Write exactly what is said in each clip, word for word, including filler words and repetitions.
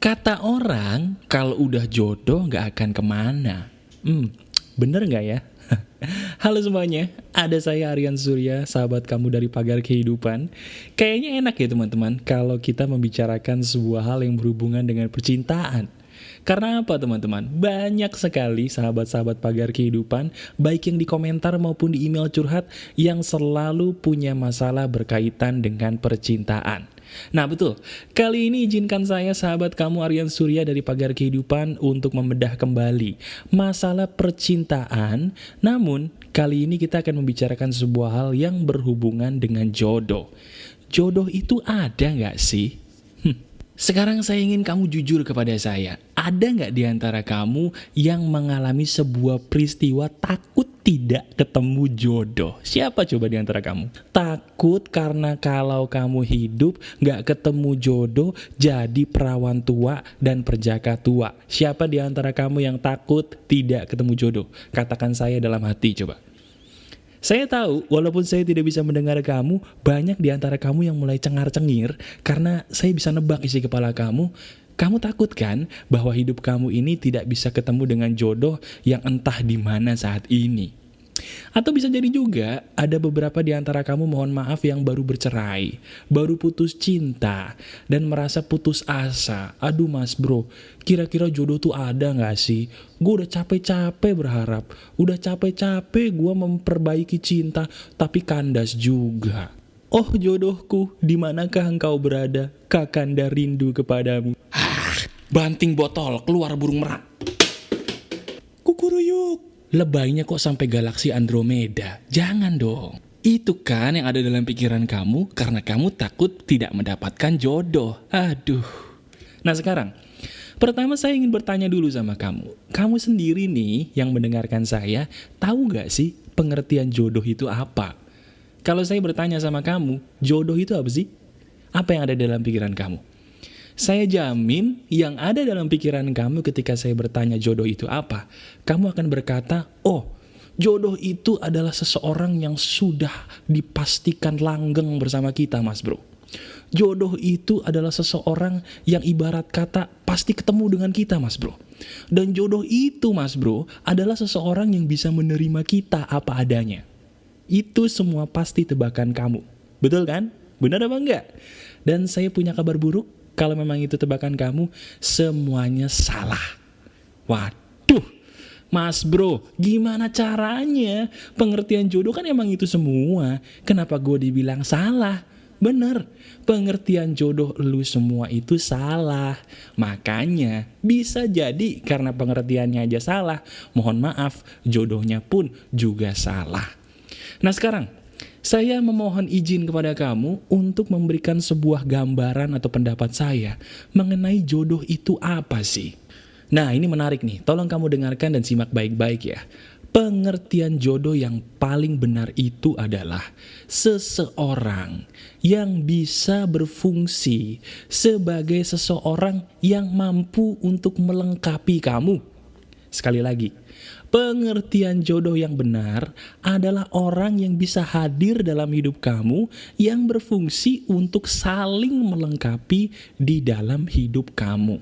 Kata orang, kalau udah jodoh nggak akan kemana. Hmm, bener nggak ya? Halo semuanya, ada saya Aryan Surya, sahabat kamu dari Pagar Kehidupan. Kayaknya enak ya teman-teman, kalau kita membicarakan sebuah hal yang berhubungan dengan percintaan. Karena apa teman-teman? Banyak sekali sahabat-sahabat Pagar Kehidupan, baik yang di komentar maupun di email curhat, yang selalu punya masalah berkaitan dengan percintaan. Nah betul, kali ini izinkan saya sahabat kamu Aryan Surya dari Pagar Kehidupan untuk membedah kembali masalah percintaan. Namun kali ini kita akan membicarakan sebuah hal yang berhubungan dengan jodoh. Jodoh itu ada nggak sih? Hm. Sekarang saya ingin kamu jujur kepada saya. Ada nggak di antara kamu yang mengalami sebuah peristiwa takut tidak ketemu jodoh? Siapa coba di antara kamu? Takut karena kalau kamu hidup nggak ketemu jodoh, jadi perawan tua dan perjaka tua. Siapa di antara kamu yang takut tidak ketemu jodoh? Katakan saya dalam hati coba. Saya tahu, walaupun saya tidak bisa mendengar kamu, banyak di antara kamu yang mulai cengar-cengir, karena saya bisa nebak isi kepala kamu. Kamu takut kan bahwa hidup kamu ini tidak bisa ketemu dengan jodoh yang entah di mana saat ini? Atau bisa jadi juga ada beberapa di antara kamu, mohon maaf, yang baru bercerai, baru putus cinta, dan merasa putus asa. Aduh mas bro, kira-kira jodoh tuh ada gak sih? Gue udah capek-capek berharap, udah capek-capek gue memperbaiki cinta, tapi kandas juga. Oh jodohku, dimanakah engkau berada? Kakanda rindu kepadamu. Ah, banting botol, keluar burung merak. Kukuruyuk. Lebaynya kok sampai galaksi Andromeda? Jangan dong. Itu kan yang ada dalam pikiran kamu karena kamu takut tidak mendapatkan jodoh. Aduh. Nah sekarang, pertama saya ingin bertanya dulu sama kamu. Kamu sendiri nih yang mendengarkan saya, tahu gak sih pengertian jodoh itu apa? Kalau saya bertanya sama kamu, jodoh itu apa sih? Apa yang ada dalam pikiran kamu? Saya jamin yang ada dalam pikiran kamu ketika saya bertanya jodoh itu apa, kamu akan berkata, oh jodoh itu adalah seseorang yang sudah dipastikan langgeng bersama kita mas bro. Jodoh itu adalah seseorang yang ibarat kata pasti ketemu dengan kita mas bro. Dan jodoh itu mas bro adalah seseorang yang bisa menerima kita apa adanya. Itu semua pasti tebakan kamu. Betul kan? Benar apa enggak? Dan saya punya kabar buruk. Kalau memang itu tebakan kamu, semuanya salah. Waduh, mas bro, gimana caranya? Pengertian jodoh kan emang itu semua. Kenapa gue dibilang salah? Bener, pengertian jodoh lu semua itu salah. Makanya bisa jadi karena pengertiannya aja salah, mohon maaf, jodohnya pun juga salah. Nah sekarang, saya memohon izin kepada kamu untuk memberikan sebuah gambaran atau pendapat saya mengenai jodoh itu apa sih? Nah ini menarik nih, tolong kamu dengarkan dan simak baik-baik ya. Pengertian jodoh yang paling benar itu adalah seseorang yang bisa berfungsi sebagai seseorang yang mampu untuk melengkapi kamu. Sekali lagi, pengertian jodoh yang benar adalah orang yang bisa hadir dalam hidup kamu, yang berfungsi untuk saling melengkapi di dalam hidup kamu.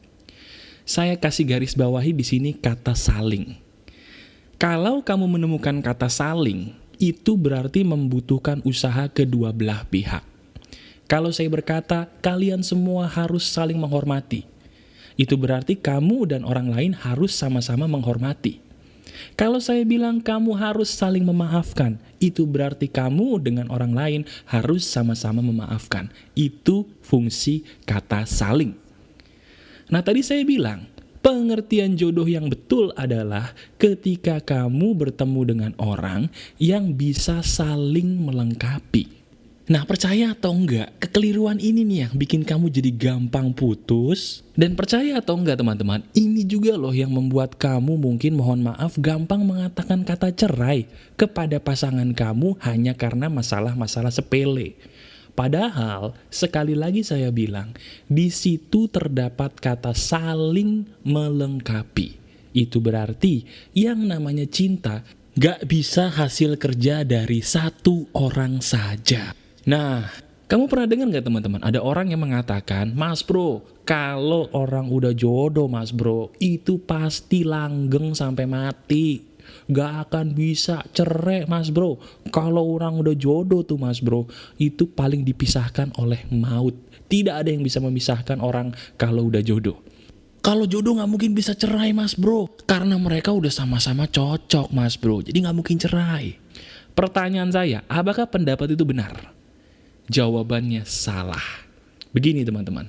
Saya kasih garis bawahi di sini kata saling. Kalau kamu menemukan kata saling, itu berarti membutuhkan usaha kedua belah pihak. Kalau saya berkata, kalian semua harus saling menghormati, itu berarti kamu dan orang lain harus sama-sama menghormati. Kalau saya bilang kamu harus saling memaafkan, itu berarti kamu dengan orang lain harus sama-sama memaafkan. Itu fungsi kata saling. Nah tadi saya bilang, pengertian jodoh yang betul adalah ketika kamu bertemu dengan orang yang bisa saling melengkapi. Nah percaya atau enggak, kekeliruan ini nih yang bikin kamu jadi gampang putus. Dan percaya atau enggak teman-teman, ini juga loh yang membuat kamu mungkin, mohon maaf, gampang mengatakan kata cerai kepada pasangan kamu hanya karena masalah-masalah sepele. Padahal, sekali lagi saya bilang, di situ terdapat kata saling melengkapi. Itu berarti yang namanya cinta gak bisa hasil kerja dari satu orang saja. Nah, Kamu pernah dengar nggak teman-teman? Ada orang yang mengatakan, Mas bro, kalau orang udah jodoh mas bro, itu pasti langgeng sampai mati. Gak akan bisa cerai mas bro. Kalau orang udah jodoh tuh mas bro, itu paling dipisahkan oleh maut. Tidak ada yang bisa memisahkan orang kalau udah jodoh. Kalau jodoh gak mungkin bisa cerai mas bro, karena mereka udah sama-sama cocok mas bro, jadi gak mungkin cerai. Pertanyaan saya, apakah pendapat itu benar? Jawabannya salah. Begini teman-teman,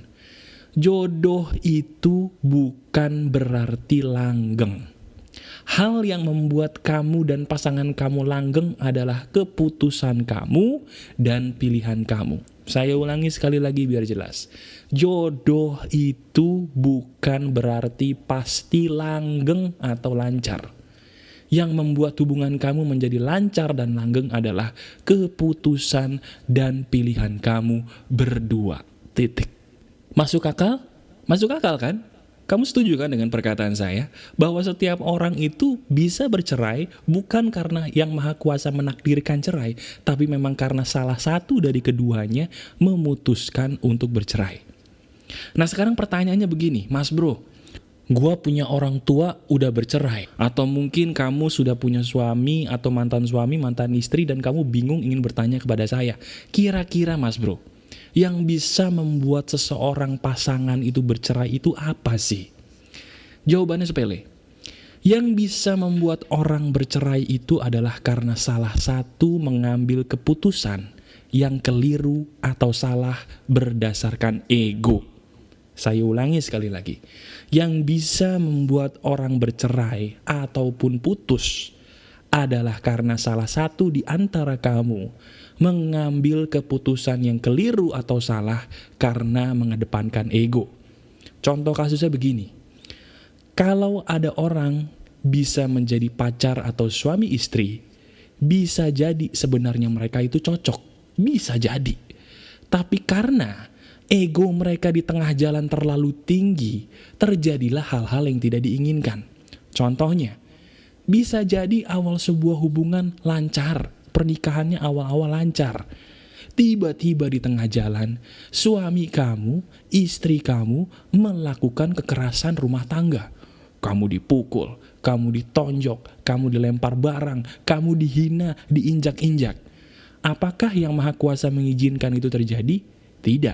jodoh itu bukan berarti langgeng. Hal yang membuat kamu dan pasangan kamu langgeng adalah keputusan kamu dan pilihan kamu. Saya ulangi sekali lagi biar jelas. Jodoh itu bukan berarti pasti langgeng atau lancar. Yang membuat hubungan kamu menjadi lancar dan langgeng adalah keputusan dan pilihan kamu berdua. Titik. Masuk akal? Masuk akal kan? Kamu setuju kan dengan perkataan saya? Bahwa setiap orang itu bisa bercerai bukan karena yang maha kuasa menakdirkan cerai, tapi memang karena salah satu dari keduanya memutuskan untuk bercerai. Nah sekarang pertanyaannya begini, Mas bro, gua punya orang tua udah bercerai, atau mungkin kamu sudah punya suami atau mantan suami, mantan istri, dan kamu bingung ingin bertanya kepada saya, kira-kira mas bro, yang bisa membuat seseorang pasangan itu bercerai itu apa sih? Jawabannya sepele. Yang bisa membuat orang bercerai itu adalah karena salah satu mengambil keputusan yang keliru atau salah berdasarkan ego. Saya ulangi sekali lagi. Yang bisa membuat orang bercerai ataupun putus adalah karena salah satu di antara kamu mengambil keputusan yang keliru atau salah karena mengedepankan ego. Contoh kasusnya begini. Kalau ada orang bisa menjadi pacar atau suami istri, bisa jadi sebenarnya mereka itu cocok. Bisa jadi. Tapi karena ego mereka di tengah jalan terlalu tinggi, terjadilah hal-hal yang tidak diinginkan. Contohnya, bisa jadi awal sebuah hubungan lancar, pernikahannya awal-awal lancar. Tiba-tiba di tengah jalan, suami kamu, istri kamu melakukan kekerasan rumah tangga. Kamu dipukul, kamu ditonjok, kamu dilempar barang, kamu dihina, diinjak-injak. Apakah yang Maha Kuasa mengizinkan itu terjadi? Tidak.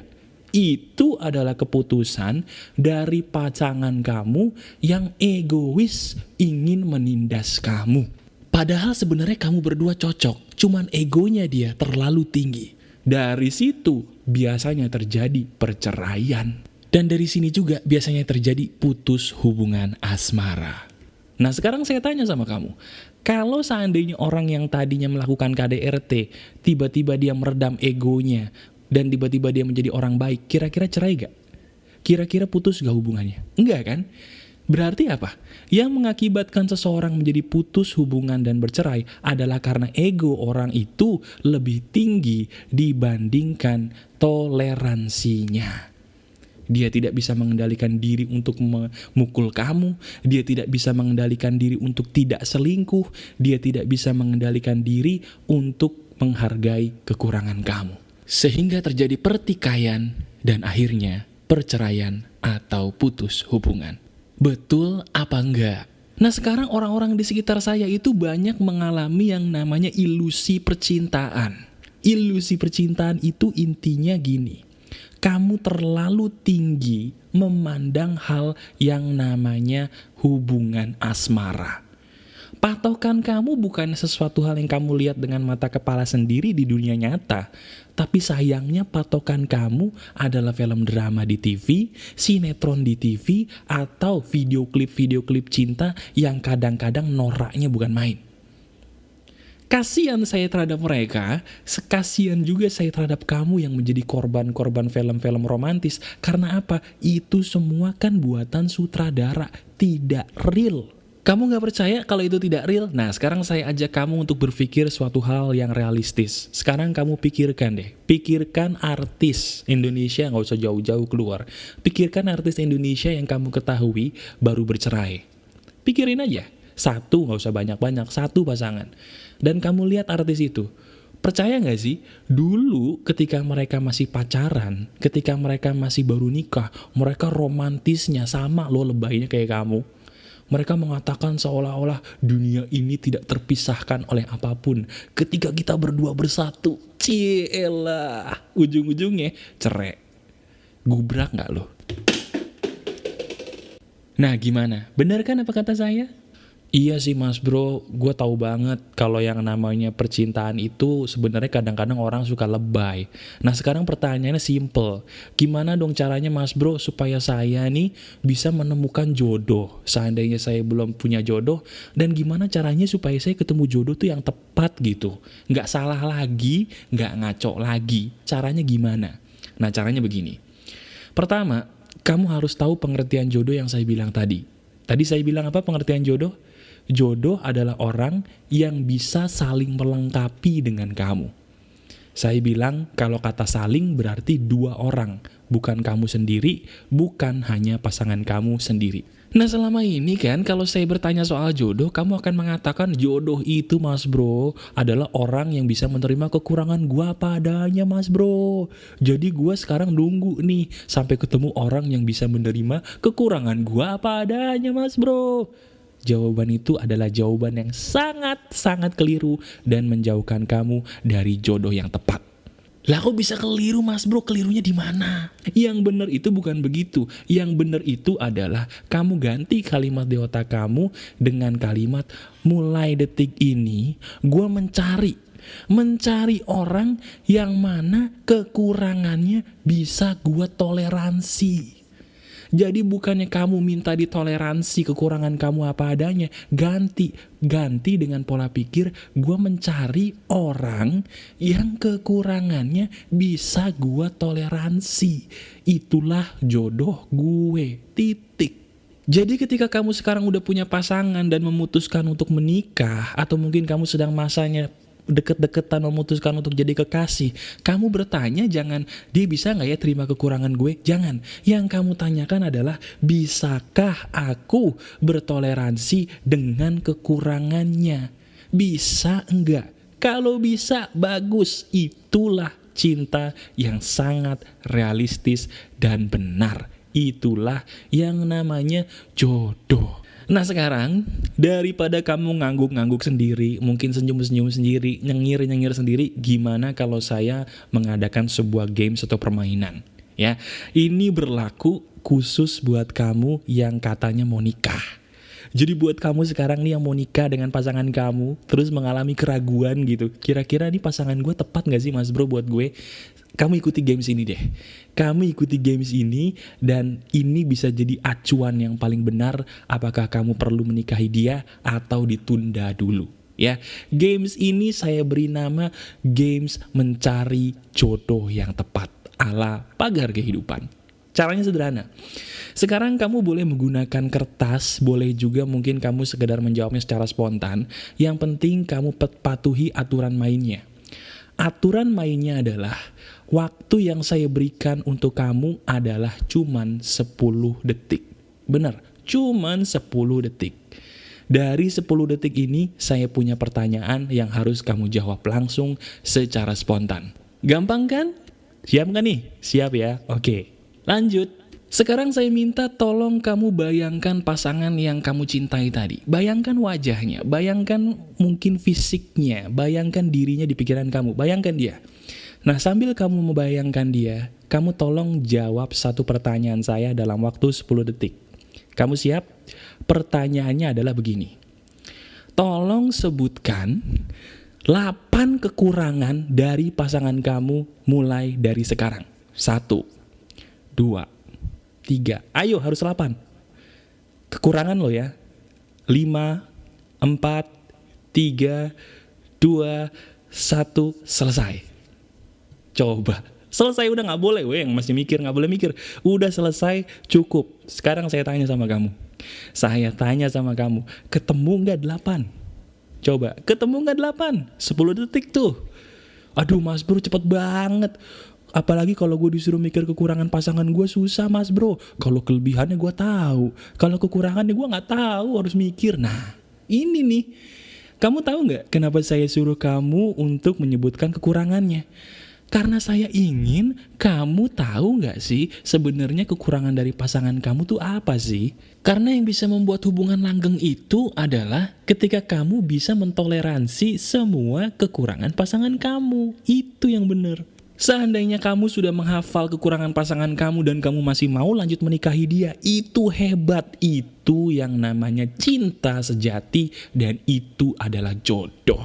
Itu adalah keputusan dari pasangan kamu yang egois ingin menindas kamu. Padahal sebenarnya kamu berdua cocok, cuman egonya dia terlalu tinggi. Dari situ biasanya terjadi perceraian. Dan dari sini juga biasanya terjadi putus hubungan asmara. Nah sekarang saya tanya sama kamu, kalau seandainya orang yang tadinya melakukan K D R T, tiba-tiba dia meredam egonya, dan tiba-tiba dia menjadi orang baik, kira-kira cerai gak? Kira-kira putus gak hubungannya? Enggak kan? Berarti apa? Yang mengakibatkan seseorang menjadi putus hubungan dan bercerai adalah karena ego orang itu lebih tinggi dibandingkan toleransinya. Dia tidak bisa mengendalikan diri untuk memukul kamu, dia tidak bisa mengendalikan diri untuk tidak selingkuh, dia tidak bisa mengendalikan diri untuk menghargai kekurangan kamu. Sehingga terjadi pertikaian dan akhirnya perceraian atau putus hubungan. Betul apa enggak? Nah sekarang orang-orang di sekitar saya itu banyak mengalami yang namanya ilusi percintaan. Ilusi percintaan itu intinya gini. Kamu terlalu tinggi memandang hal yang namanya hubungan asmara. Patokan kamu bukan sesuatu hal yang kamu lihat dengan mata kepala sendiri di dunia nyata. Tapi sayangnya patokan kamu adalah film drama di T V, sinetron di T V, atau video klip-video klip cinta yang kadang-kadang noraknya bukan main. Kasian saya terhadap mereka, sekasian juga saya terhadap kamu yang menjadi korban-korban film-film romantis. Karena apa? Itu semua kan buatan sutradara, tidak real. Kamu gak percaya kalau itu tidak real? Nah sekarang saya ajak kamu untuk berpikir suatu hal yang realistis. Sekarang kamu pikirkan deh, pikirkan artis Indonesia, gak usah jauh-jauh keluar. Pikirkan artis Indonesia yang kamu ketahui baru bercerai. Pikirin aja, satu gak usah banyak-banyak, satu pasangan. Dan kamu lihat artis itu, Percaya gak sih, dulu ketika mereka masih pacaran, ketika mereka masih baru nikah, mereka romantisnya sama loh lebaynya kayak kamu. Mereka mengatakan seolah-olah dunia ini tidak terpisahkan oleh apapun ketika kita berdua bersatu. Cielah, ujung-ujungnya cerai. Gubrak gak loh? Nah gimana, benar kan apa kata saya? Iya sih mas bro, gue tahu banget kalau yang namanya percintaan itu sebenarnya kadang-kadang orang suka lebay. Nah sekarang pertanyaannya simple, gimana dong caranya mas bro supaya saya nih bisa menemukan jodoh seandainya saya belum punya jodoh, dan gimana caranya supaya saya ketemu jodoh tuh yang tepat gitu, nggak salah lagi, nggak ngaco lagi, caranya gimana? Nah caranya begini, pertama kamu harus tahu pengertian jodoh yang saya bilang tadi. Tadi saya bilang apa pengertian jodoh? Jodoh adalah orang yang bisa saling melengkapi dengan kamu. Saya bilang kalau kata saling berarti dua orang, bukan kamu sendiri, bukan hanya pasangan kamu sendiri. Nah selama ini kan kalau saya bertanya soal jodoh, kamu akan mengatakan jodoh itu mas bro adalah orang yang bisa menerima kekurangan gua apa adanya mas bro. Jadi gua sekarang nunggu nih sampai ketemu orang yang bisa menerima kekurangan gua apa adanya mas bro. Jawaban itu adalah jawaban yang sangat-sangat keliru dan menjauhkan kamu dari jodoh yang tepat. Lah kok bisa keliru mas bro, kelirunya di mana? Yang benar itu bukan begitu. Yang benar itu adalah kamu ganti kalimat di otak kamu dengan kalimat mulai detik ini gue mencari. Mencari orang yang mana kekurangannya bisa gue toleransi. Jadi bukannya kamu minta ditoleransi kekurangan kamu apa adanya, ganti, ganti dengan pola pikir, gue mencari orang yang kekurangannya bisa gue toleransi. Itulah jodoh gue, titik. Jadi ketika kamu sekarang udah punya pasangan dan memutuskan untuk menikah, atau mungkin kamu sedang masanya deket-deketan memutuskan untuk jadi kekasih, kamu bertanya jangan, dia bisa gak ya terima kekurangan gue? Jangan. Yang kamu tanyakan adalah, bisakah aku bertoleransi dengan kekurangannya? Bisa enggak? Kalau bisa, bagus. Itulah cinta yang sangat realistis dan benar. Itulah yang namanya jodoh. Nah sekarang, daripada kamu ngangguk-ngangguk sendiri, mungkin senyum-senyum sendiri, nyengir-nyengir sendiri, gimana kalau saya mengadakan sebuah games atau permainan? Ya, ini berlaku khusus buat kamu yang katanya mau nikah. Jadi buat kamu sekarang nih yang mau nikah dengan pasangan kamu, terus mengalami keraguan gitu, kira-kira nih pasangan gue tepat gak sih mas bro buat gue? Kamu ikuti games ini deh. Kamu ikuti games ini dan ini bisa jadi acuan yang paling benar apakah kamu perlu menikahi dia atau ditunda dulu. Ya, games ini saya beri nama games mencari jodoh yang tepat ala pagar kehidupan. Caranya sederhana. Sekarang kamu boleh menggunakan kertas, boleh juga mungkin kamu sekedar menjawabnya secara spontan. Yang penting kamu patuhi aturan mainnya. Aturan mainnya adalah waktu yang saya berikan untuk kamu adalah cuman sepuluh detik. Benar, cuman sepuluh detik. Dari sepuluh detik ini saya punya pertanyaan yang harus kamu jawab langsung secara spontan. Gampang kan? Siap gak nih? Siap ya? Oke, lanjut. Sekarang saya minta tolong kamu bayangkan pasangan yang kamu cintai tadi. Bayangkan wajahnya, bayangkan mungkin fisiknya, bayangkan dirinya di pikiran kamu, bayangkan dia. Nah sambil kamu membayangkan dia, kamu tolong jawab satu pertanyaan saya dalam waktu sepuluh detik. Kamu siap? Pertanyaannya adalah begini. Tolong sebutkan delapan kekurangan dari pasangan kamu mulai dari sekarang. Satu, dua, tiga. Ayo harus delapan. Kekurangan lo ya. Lima, empat, tiga, dua, satu, selesai. Coba. Selesai udah gak boleh, weh, yang masih mikir gak boleh mikir. Udah selesai, cukup. Sekarang saya tanya sama kamu. Saya tanya sama kamu, ketemu gak delapan? Coba, ketemu gak delapan? sepuluh detik tuh. Aduh mas bro cepet banget. Apalagi kalau gue disuruh mikir kekurangan pasangan gue susah mas bro. Kalau kelebihannya gue tahu, kalau kekurangannya gue gak tahu, harus mikir. Nah ini nih, Kamu tahu nggak kenapa saya suruh kamu untuk menyebutkan kekurangannya? Karena saya ingin kamu tahu nggak sih sebenarnya kekurangan dari pasangan kamu tuh apa sih? Karena yang bisa membuat hubungan langgeng itu adalah ketika kamu bisa mentoleransi semua kekurangan pasangan kamu. Itu yang benar. Seandainya kamu sudah menghafal kekurangan pasangan kamu dan kamu masih mau lanjut menikahi dia, itu hebat. Itu yang namanya cinta sejati dan itu adalah jodoh.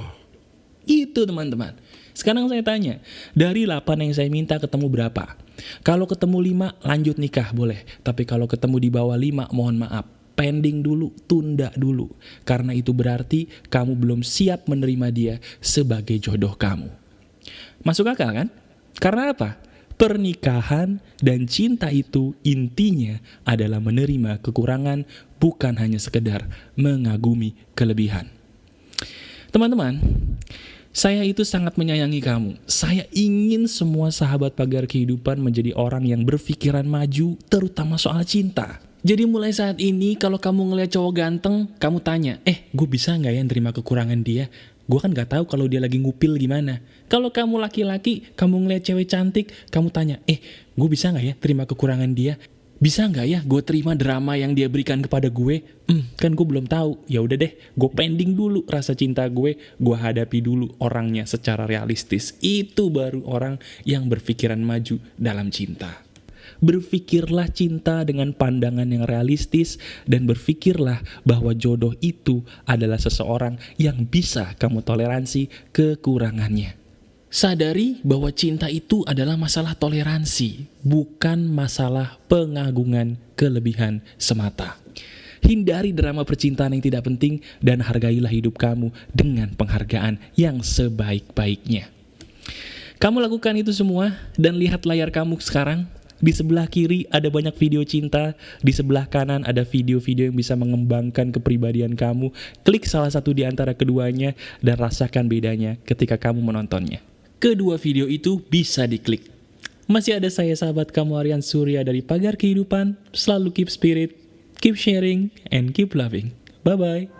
Itu teman-teman. Sekarang saya tanya, dari delapan yang saya minta ketemu berapa? Kalau ketemu lima, lanjut nikah boleh. Tapi kalau ketemu di bawah lima, mohon maaf. Pending dulu, tunda dulu. Karena itu berarti kamu belum siap menerima dia sebagai jodoh kamu. Masuk akal kan? Karena apa? Pernikahan dan cinta itu intinya adalah menerima kekurangan, bukan hanya sekedar mengagumi kelebihan. Teman-teman, saya itu sangat menyayangi kamu. Saya ingin semua sahabat Pagar Kehidupan menjadi orang yang berpikiran maju, terutama soal cinta. Jadi mulai saat ini, kalau kamu ngeliat cowok ganteng, kamu tanya, eh, gue bisa nggak ya nerima kekurangan dia? Gue kan nggak tahu kalau dia lagi ngupil gimana. Kalau kamu laki-laki, kamu ngeliat cewek cantik, kamu tanya, eh, gue bisa nggak ya terima kekurangan dia? Bisa nggak ya gue terima drama yang dia berikan kepada gue? Hmm, kan gue belum tahu. Ya udah deh, gue pending dulu rasa cinta gue. Gue hadapi dulu orangnya secara realistis. Itu baru orang yang berpikiran maju dalam cinta. Berpikirlah cinta dengan pandangan yang realistis dan berpikirlah bahwa jodoh itu adalah seseorang yang bisa kamu toleransi kekurangannya. Sadari bahwa cinta itu adalah masalah toleransi, bukan masalah pengagungan kelebihan semata. Hindari drama percintaan yang tidak penting dan hargailah hidup kamu dengan penghargaan yang sebaik-baiknya. Kamu lakukan itu semua dan lihat layar kamu sekarang. Di sebelah kiri ada banyak video cinta, di sebelah kanan ada video-video yang bisa mengembangkan kepribadian kamu. Klik salah satu di antara keduanya dan rasakan bedanya ketika kamu menontonnya. Kedua video itu bisa diklik. Masih ada saya sahabat kamu Aryan Surya dari Pagar Kehidupan. Selalu keep spirit, keep sharing, and keep loving. Bye-bye.